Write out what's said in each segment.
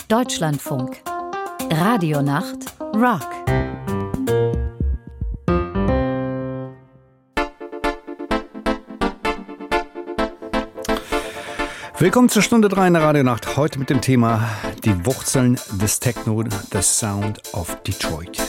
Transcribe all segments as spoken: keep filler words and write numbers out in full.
Deutschlandfunk. Radionacht Rock. Willkommen zur Stunde drei in der Radionacht. Heute mit dem Thema die Wurzeln des Techno, the Sound of Detroit.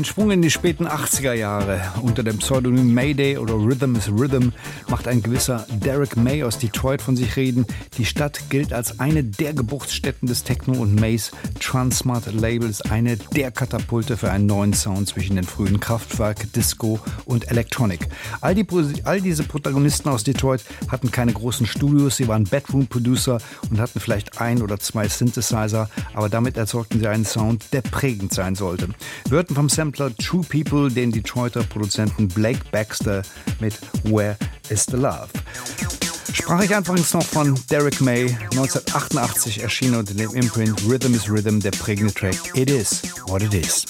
Ein Sprung in die späten achtziger Jahre. Unter dem Pseudonym Mayday oder Rhythm is Rhythm macht ein gewisser Derek May aus Detroit von sich reden. Die Stadt gilt als eine der Geburtsstätten des Techno und Mays Transmart Labels, eine der Katapulte für einen neuen Sound zwischen den frühen Kraftwerk, Disco und Electronic. All, die, all diese Protagonisten aus Detroit hatten keine großen Studios, sie waren Bedroom-Producer und hatten vielleicht ein oder zwei Synthesizer, aber damit erzeugten sie einen Sound, der prägend sein sollte. Wir hörten vom Sampler True People den Detroiter Produzenten Blake Baxter mit Where is the Love? Sprach ich anfangs noch von Derek May, neunzehnhundertachtundachtzig erschien unter dem Imprint Rhythm is Rhythm der prägende Track It Is What It Is.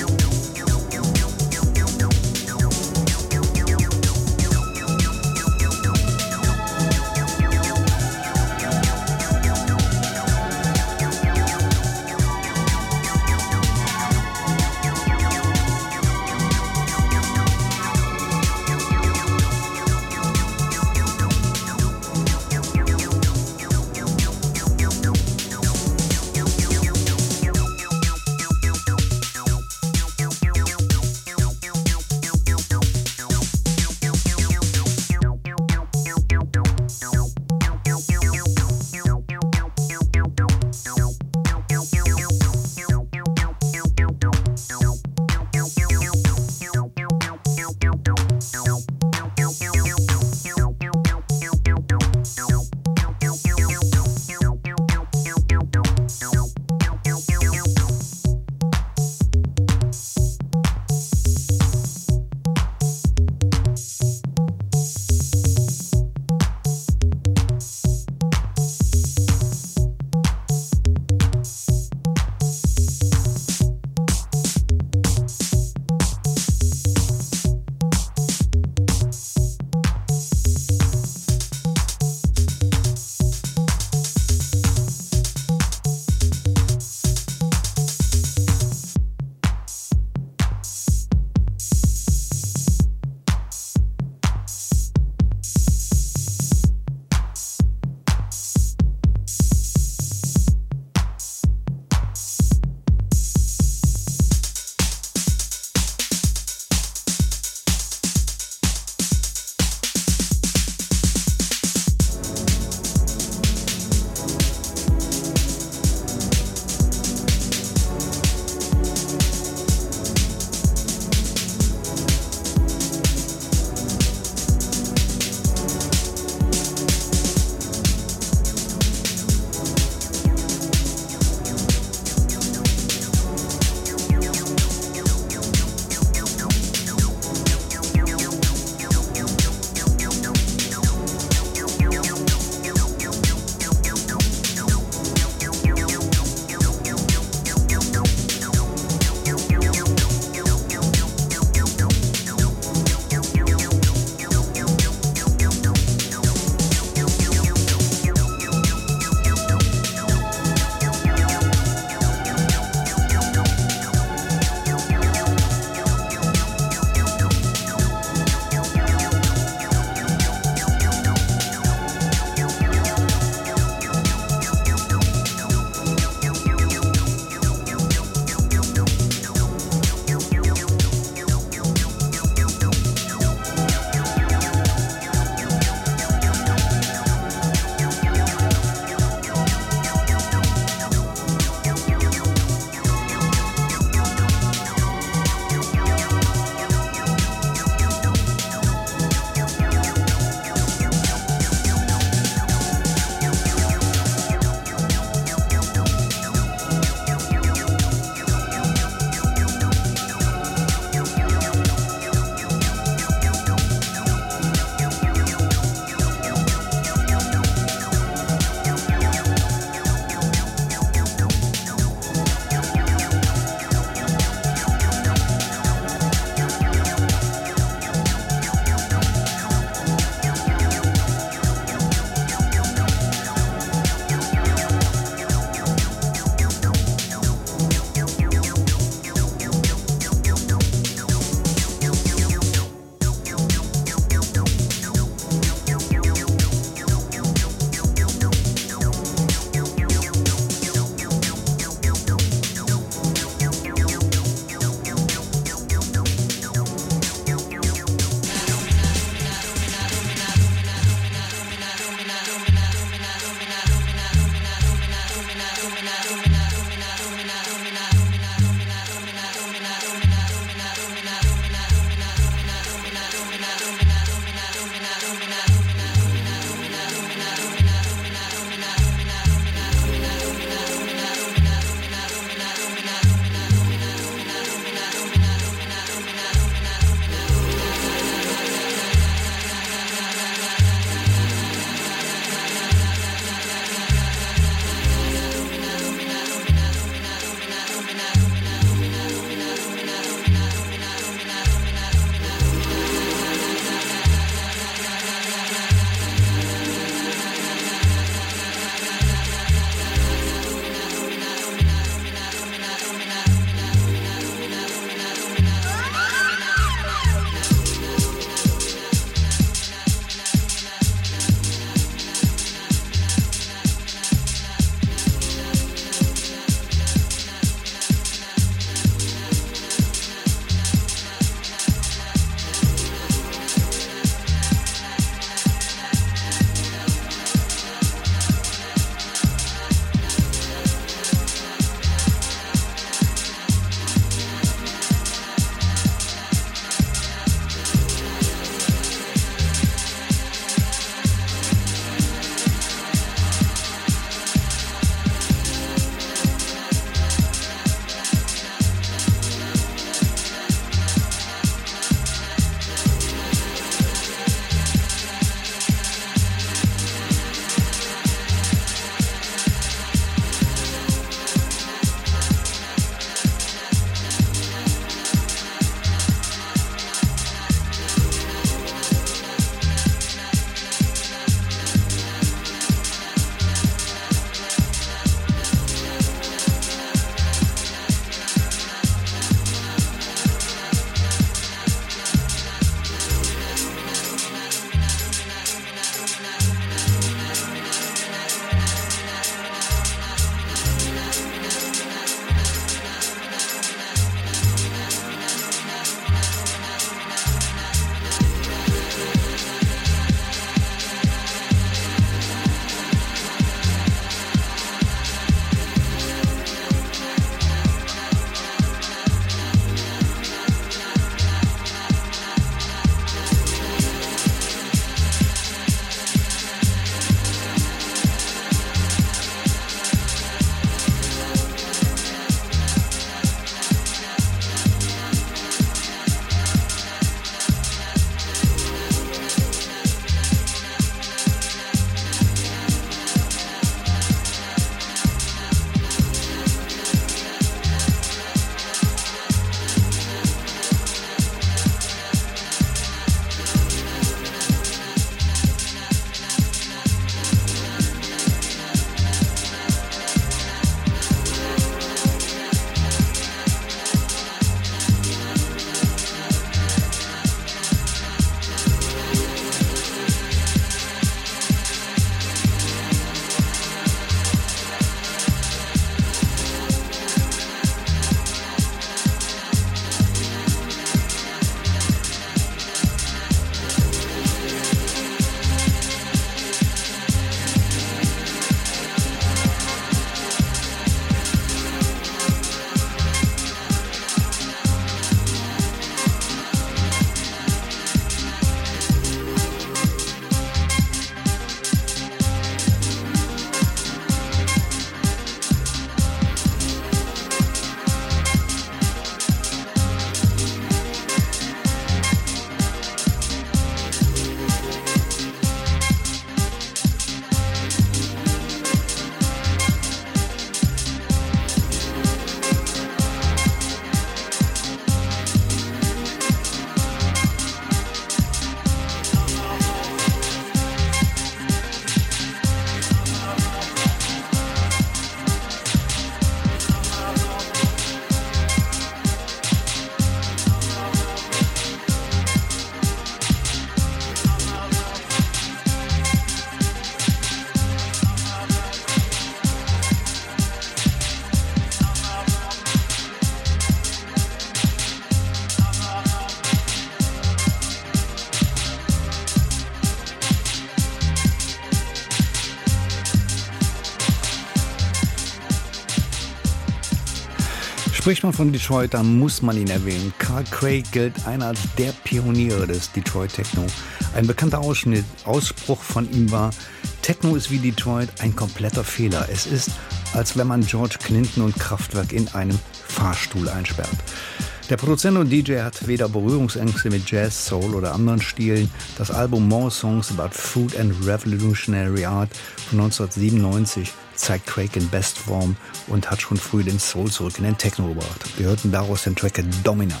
Spricht man von Detroit, dann muss man ihn erwähnen. Carl Craig gilt einer als der Pioniere des Detroit Techno. Ein bekannter Ausschnitt, Ausspruch von ihm war: Techno ist wie Detroit ein kompletter Fehler. Es ist, als wenn man George Clinton und Kraftwerk in einem Fahrstuhl einsperrt. Der Produzent und D J hat weder Berührungsängste mit Jazz, Soul oder anderen Stilen. Das Album More Songs About Food and Revolutionary Art von neunzehnhundertsiebenundneunzig zeigt Craig in Bestform und hat schon früh den Soul zurück in den Techno gebracht. Wir hörten daraus den Track Dominant.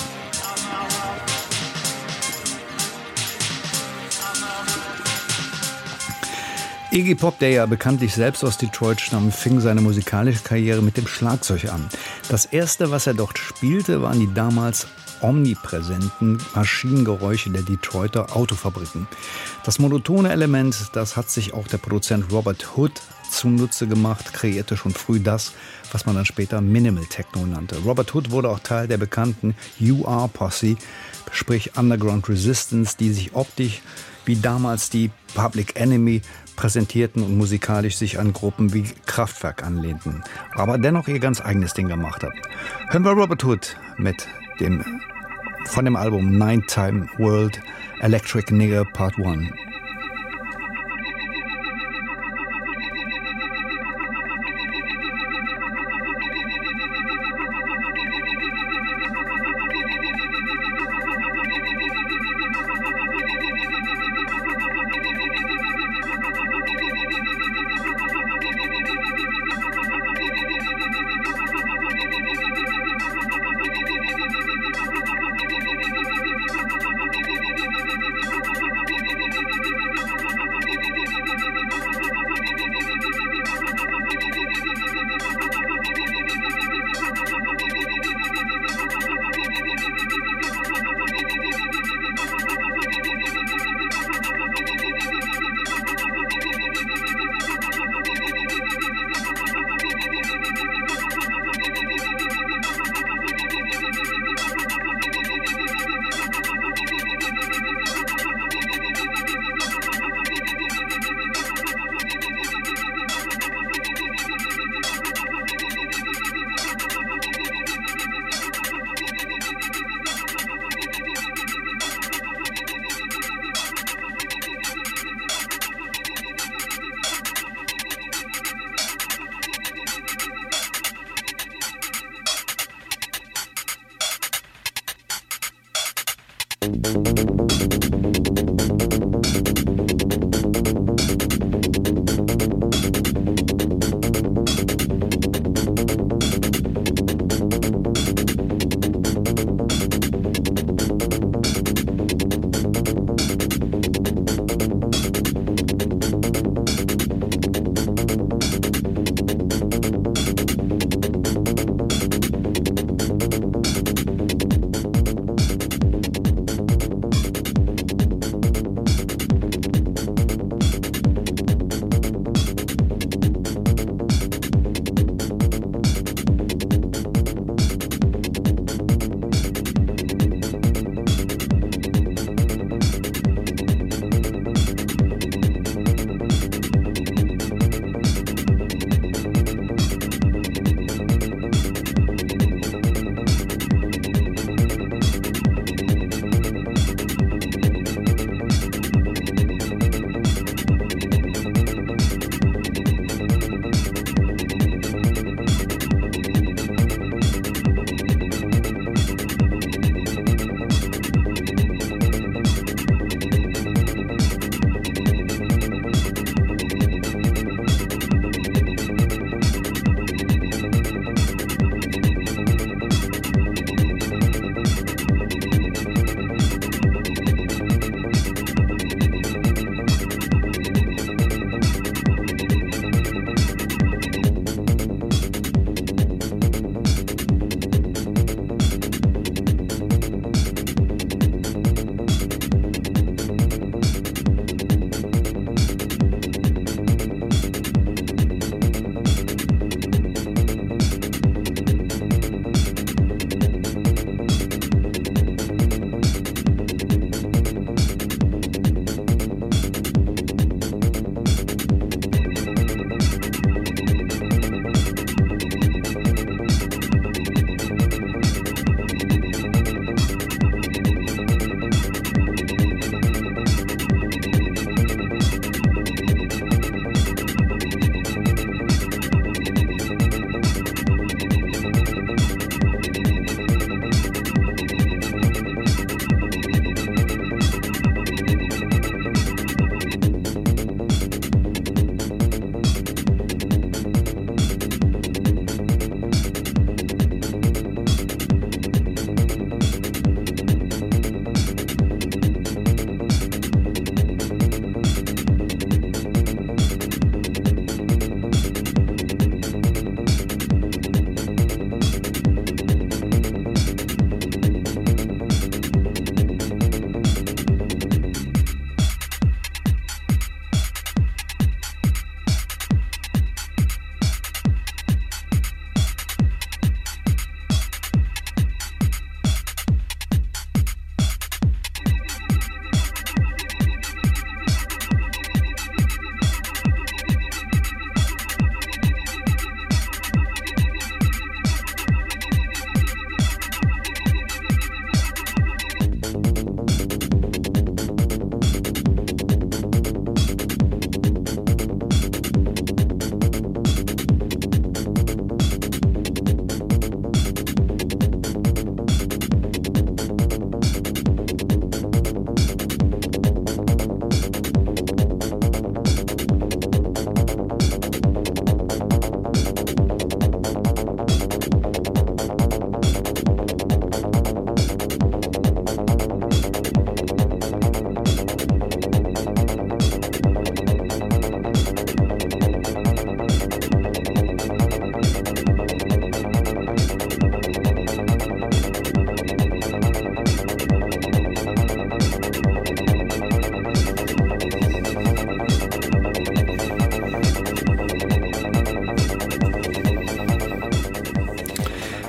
Iggy Pop, der ja bekanntlich selbst aus Detroit stammt, fing seine musikalische Karriere mit dem Schlagzeug an. Das erste, was er dort spielte, waren die damals omnipräsenten Maschinengeräusche der Detroiter Autofabriken. Das monotone Element, das hat sich auch der Produzent Robert Hood zunutze gemacht, kreierte schon früh das, was man dann später Minimal Techno nannte. Robert Hood wurde auch Teil der bekannten U R Posse, sprich Underground Resistance, die sich optisch wie damals die Public Enemy präsentierten und musikalisch sich an Gruppen wie Kraftwerk anlehnten, aber dennoch ihr ganz eigenes Ding gemacht haben. Hören wir Robert Hood mit dem von dem Album Nighttime World Electric Nigger Part eins.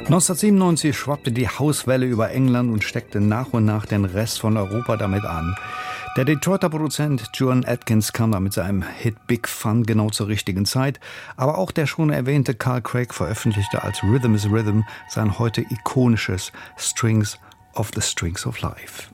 neunzehnhundertsiebenundneunzig schwappte die Hauswelle über England und steckte nach und nach den Rest von Europa damit an. Der Detroiter Produzent Juan Atkins kam da mit seinem Hit Big Fun genau zur richtigen Zeit, aber auch der schon erwähnte Carl Craig veröffentlichte als Rhythm is Rhythm sein heute ikonisches Strings of the Strings of Life.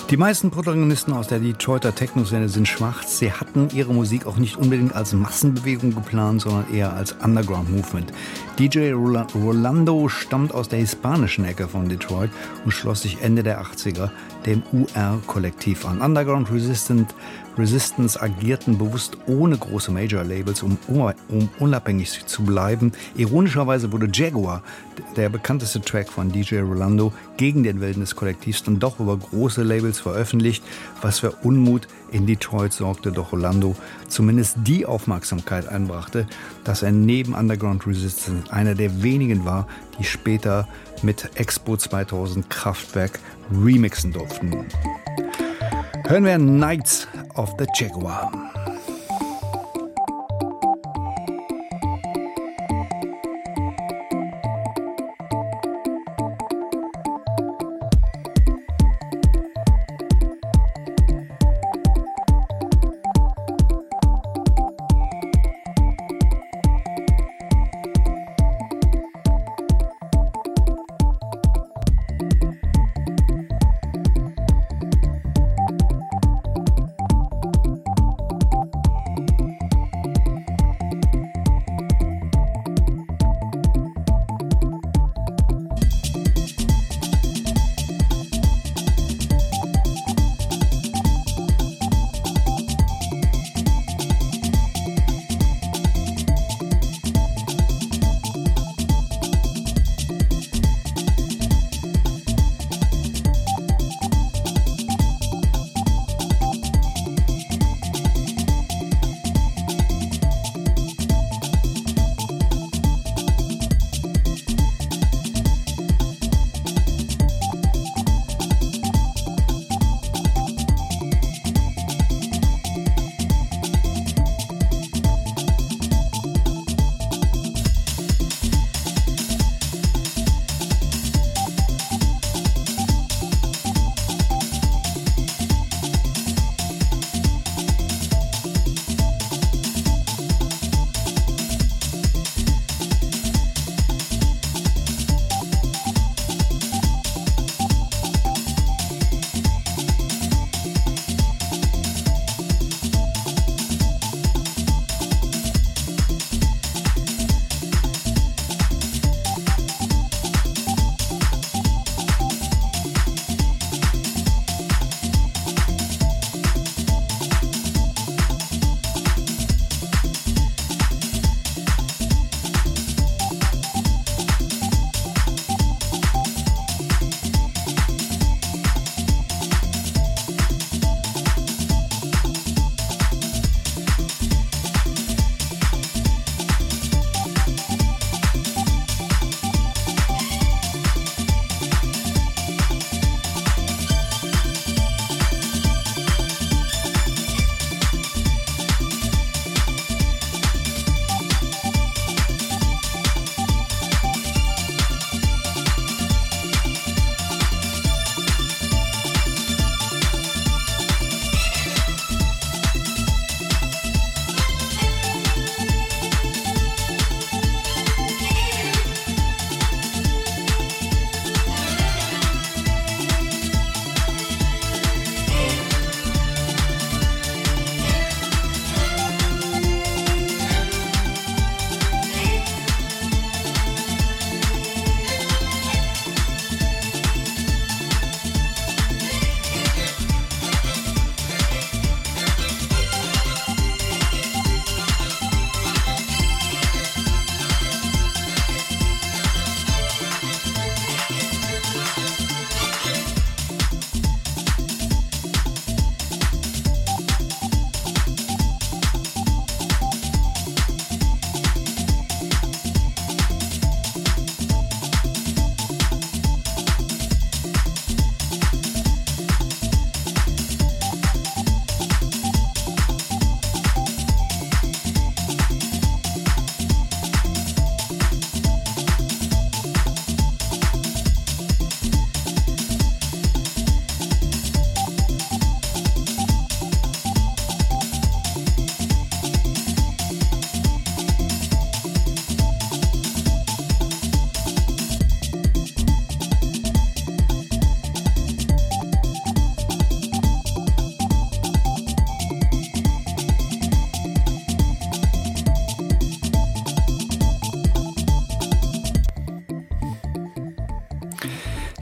Die meisten Protagonisten aus der Detroiter Techno-Szene sind schwarz. Sie hatten ihre Musik auch nicht unbedingt als Massenbewegung geplant, sondern eher als Underground-Movement. D J Rolando stammt aus der hispanischen Ecke von Detroit und schloss sich Ende der achtziger dem U R-Kollektiv an. Underground Resistant, Resistance agierten bewusst ohne große Major-Labels, um, um unabhängig zu bleiben. Ironischerweise wurde Jaguar, der bekannteste Track von D J Rolando, gegen den Willen des Kollektivs dann doch über große Labels veröffentlicht, was für Unmut in Detroit sorgte, doch Rolando zumindest die Aufmerksamkeit einbrachte, dass er neben Underground Resistance einer der wenigen war, die später mit Expo zweitausend Kraftwerk remixen durften. Hören wir Knights of the Jaguar.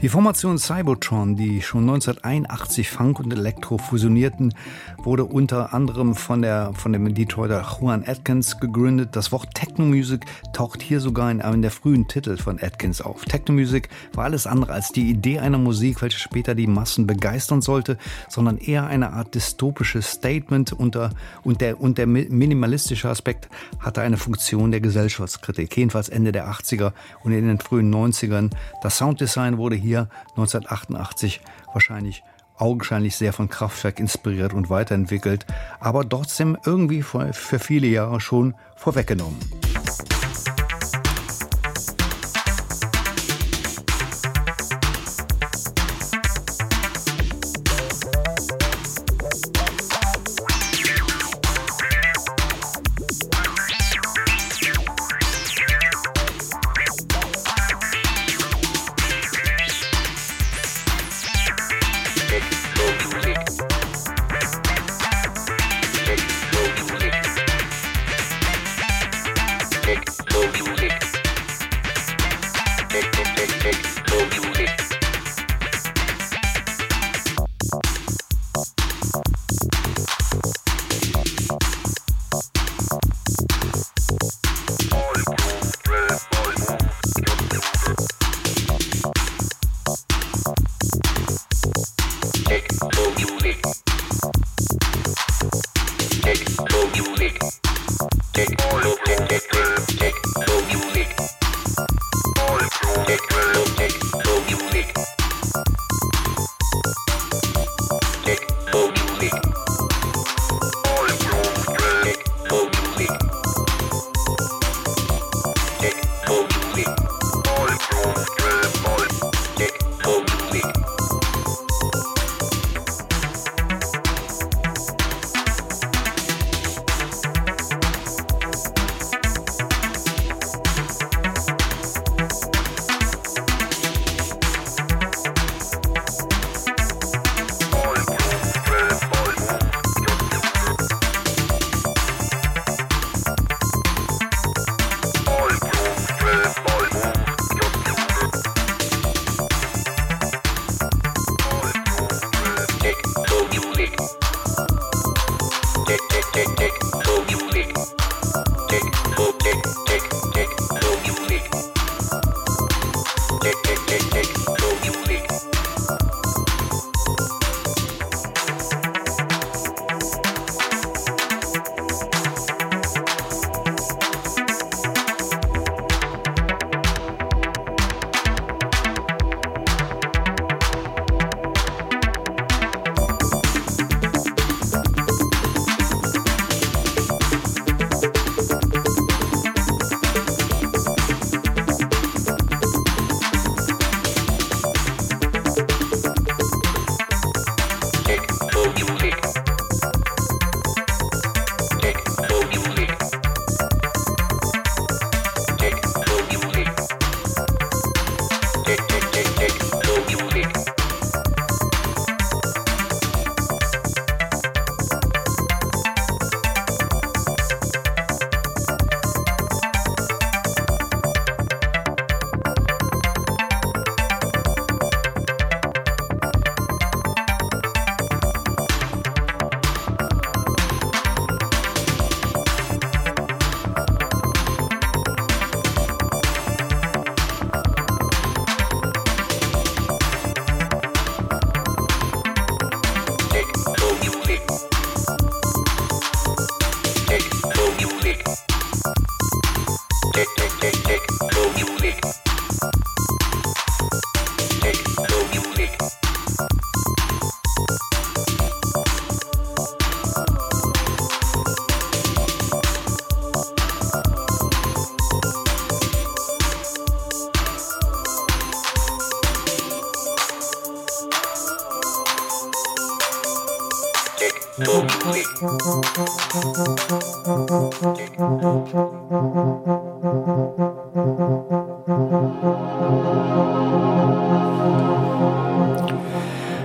Die Formation Cybotron, die schon neunzehnhunderteinundachtzig Funk und Elektro fusionierten, wurde unter anderem von, der, von dem Detroiter Juan Atkins gegründet. Das Wort Techno-Music taucht hier sogar in einem der frühen Titel von Atkins auf. Techno-Music war alles andere als die Idee einer Musik, welche später die Massen begeistern sollte, sondern eher eine Art dystopisches Statement unter, und, der, und der minimalistische Aspekt hatte eine Funktion der Gesellschaftskritik, jedenfalls Ende der achtziger und in den frühen neunzigern. Das Sounddesign wurde hier neunzehnhundertachtundachtzig wahrscheinlich augenscheinlich sehr von Kraftwerk inspiriert und weiterentwickelt, aber trotzdem irgendwie für viele Jahre schon vorweggenommen.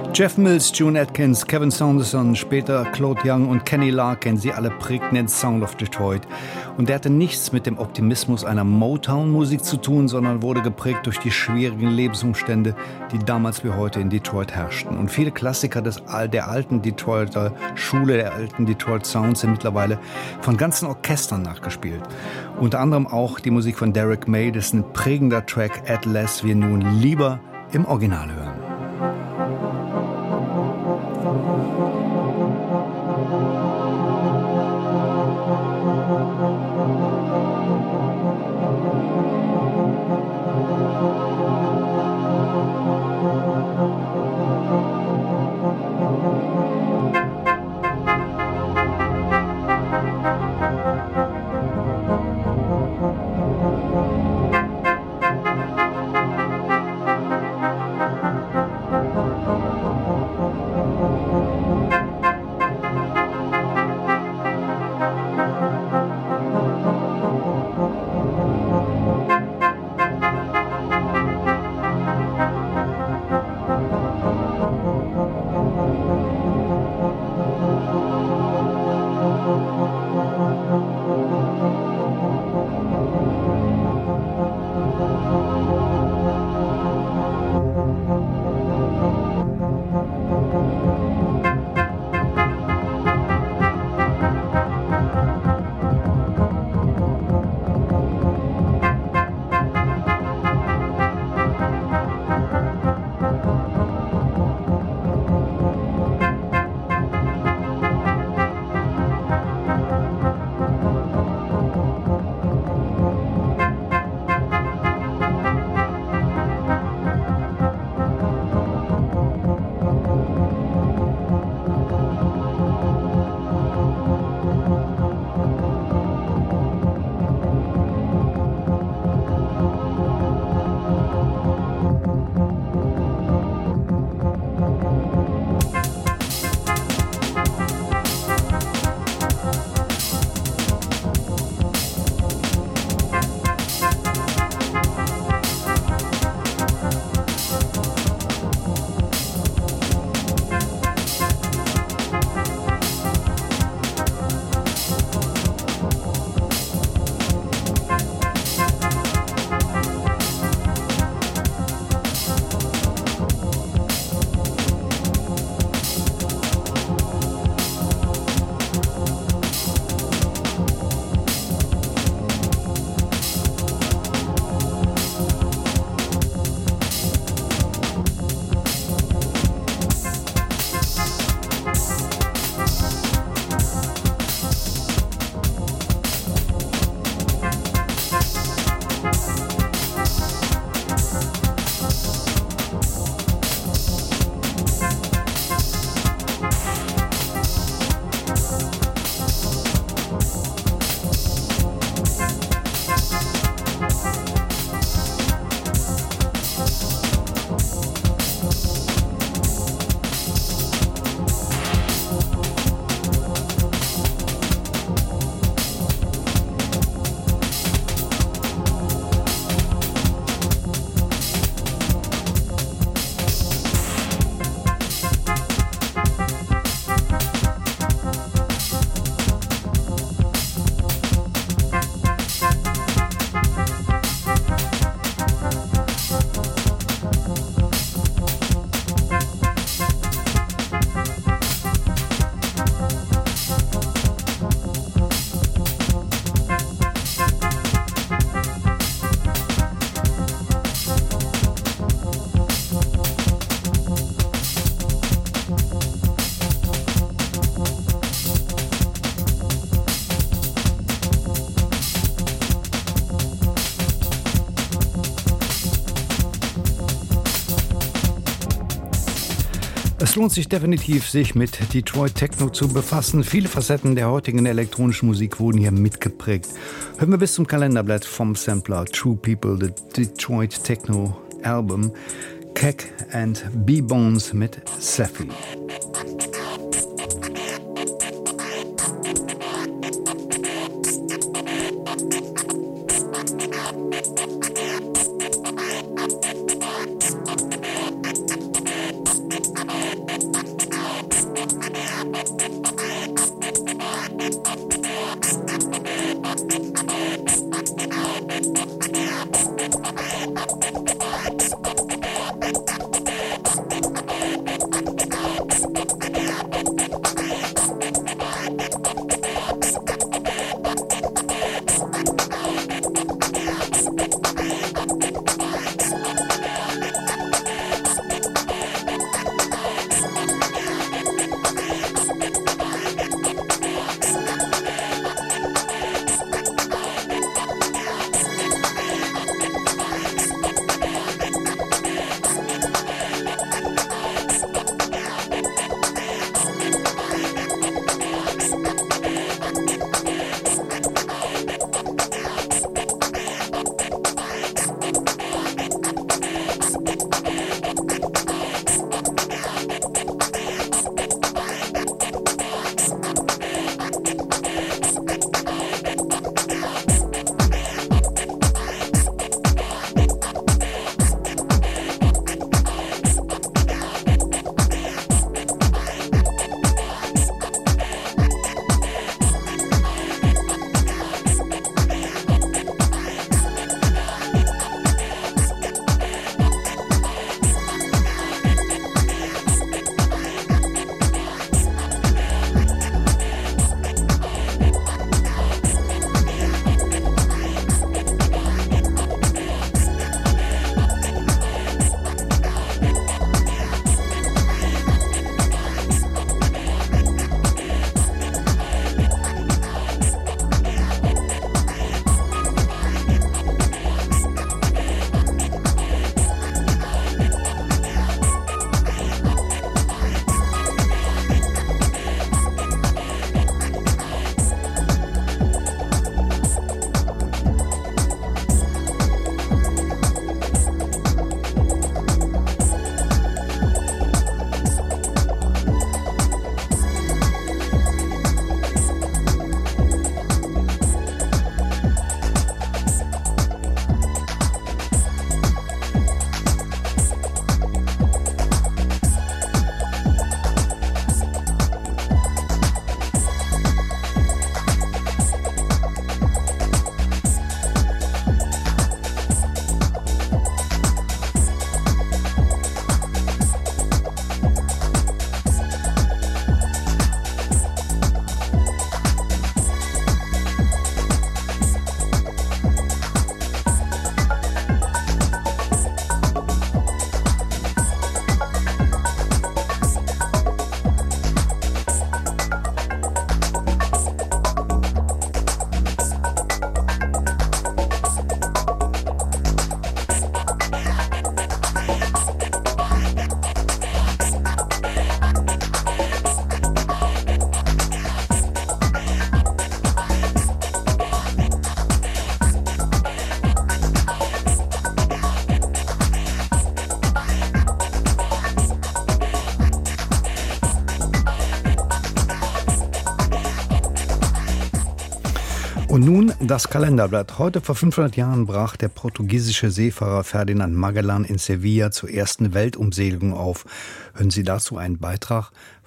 Jeff Mills, June Atkins, Kevin Saunderson, später Claude Young und Kenny Larkin, sie alle prägten den Sound of Detroit. Und der hatte nichts mit dem Optimismus einer Motown-Musik zu tun, sondern wurde geprägt durch die schwierigen Lebensumstände, die damals wie heute in Detroit herrschten. Und viele Klassiker des, der alten Detroiter Schule, der alten Detroit Sounds sind mittlerweile von ganzen Orchestern nachgespielt. Unter anderem auch die Musik von Derek May, dessen prägender Track Atlas wir nun lieber im Original hören. Es lohnt sich definitiv, sich mit Detroit Techno zu befassen. Viele Facetten der heutigen elektronischen Musik wurden hier mitgeprägt. Hören wir bis zum Kalenderblatt vom Sampler True People, the Detroit Techno Album, Keck and B-Bones mit Safi. Und nun das Kalenderblatt. Heute vor fünfhundert Jahren brach der portugiesische Seefahrer Ferdinand Magellan in Sevilla zur ersten Weltumsegelung auf. Hören Sie dazu einen Beitrag